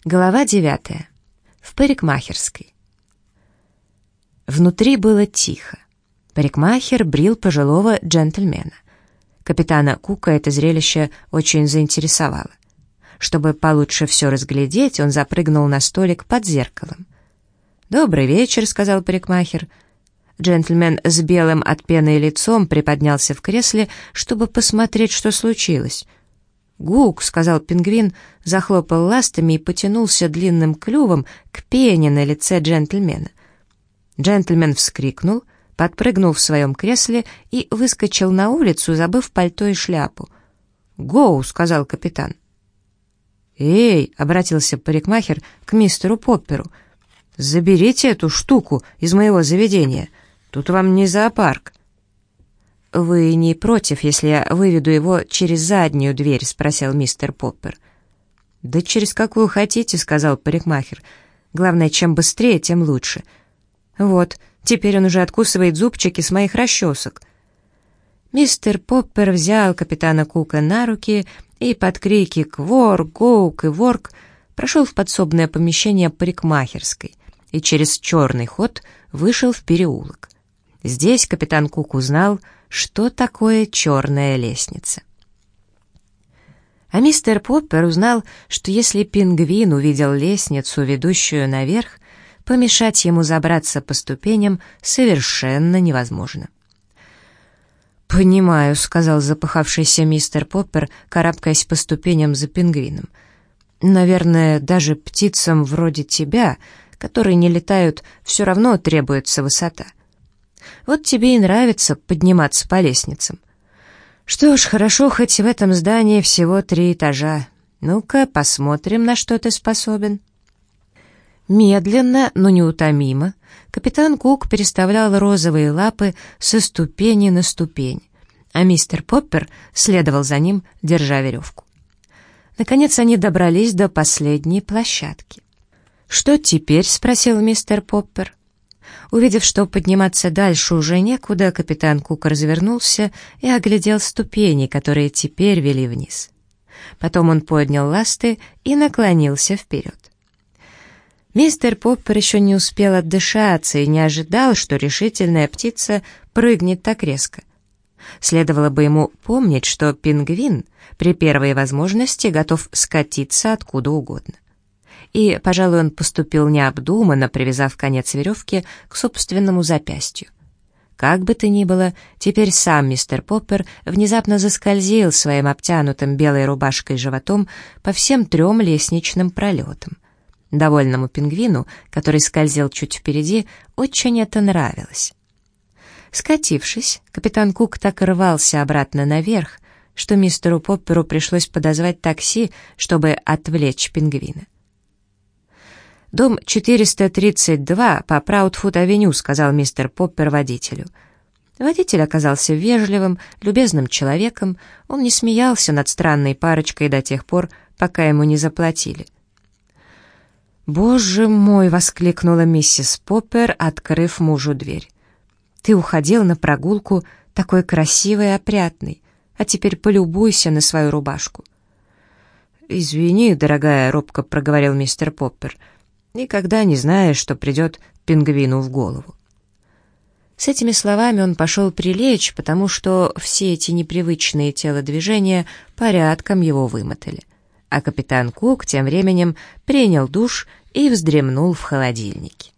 Глава 9. В парикмахерской. Внутри было тихо. Парикмахер брил пожилого джентльмена. Капитана Кука это зрелище очень заинтересовало. Чтобы получше все разглядеть, он запрыгнул на столик под зеркалом. «Добрый вечер», — сказал парикмахер. Джентльмен с белым от пены лицом приподнялся в кресле, чтобы посмотреть, что случилось. «Гук», — сказал пингвин, захлопал ластами и потянулся длинным клювом к пене на лице джентльмена. Джентльмен вскрикнул, подпрыгнул в своем кресле и выскочил на улицу, забыв пальто и шляпу. «Гоу», — сказал капитан. «Эй», — обратился парикмахер к мистеру Попперу, — «заберите эту штуку из моего заведения. Тут вам не зоопарк». «Вы не против, если я выведу его через заднюю дверь?» — спросил мистер Поппер. «Да через какую хотите», — сказал парикмахер. «Главное, чем быстрее, тем лучше. Вот, теперь он уже откусывает зубчики с моих расчесок». Мистер Поппер взял капитана Кука на руки и под крики «Кворк», «Гоук» и «Ворк» прошел в подсобное помещение парикмахерской и через черный ход вышел в переулок. Здесь капитан Кук узнал, что такое черная лестница. А мистер Поппер узнал, что если пингвин увидел лестницу, ведущую наверх, помешать ему забраться по ступеням совершенно невозможно. «Понимаю», — сказал запыхавшийся мистер Поппер, карабкаясь по ступеням за пингвином. «Наверное, даже птицам вроде тебя, которые не летают, все равно требуется высота. Вот тебе и нравится подниматься по лестницам. Что ж, хорошо, хоть в этом здании всего 3 этажа. Ну-ка, посмотрим, на что ты способен». Медленно, но неутомимо, капитан Кук переставлял розовые лапы со ступени на ступень, а мистер Поппер следовал за ним, держа веревку. Наконец они добрались до последней площадки. «Что теперь?» — спросил мистер Поппер. Увидев, что подниматься дальше уже некуда, капитан Кук развернулся и оглядел ступени, которые теперь вели вниз. Потом он поднял ласты и наклонился вперед. Мистер Поппер еще не успел отдышаться и не ожидал, что решительная птица прыгнет так резко. Следовало бы ему помнить, что пингвин при первой возможности готов скатиться откуда угодно. И, пожалуй, он поступил необдуманно, привязав конец веревки к собственному запястью. Как бы то ни было, теперь сам мистер Поппер внезапно заскользил своим обтянутым белой рубашкой животом по всем 3 лестничным пролетам. Довольному пингвину, который скользил чуть впереди, очень это нравилось. Скатившись, капитан Кук так рвался обратно наверх, что мистеру Попперу пришлось подозвать такси, чтобы отвлечь пингвина. «Дом 432 по Праудфуд-авеню», — сказал мистер Поппер водителю. Водитель оказался вежливым, любезным человеком, он не смеялся над странной парочкой до тех пор, пока ему не заплатили. «Боже мой!» — воскликнула миссис Поппер, открыв мужу дверь. «Ты уходил на прогулку такой красивый и опрятный, а теперь полюбуйся на свою рубашку». «Извини, дорогая», — робко проговорил мистер Поппер, «никогда не знаешь, что придет пингвину в голову». С этими словами он пошел прилечь, потому что все эти непривычные телодвижения порядком его вымотали. А капитан Кук тем временем принял душ и вздремнул в холодильнике.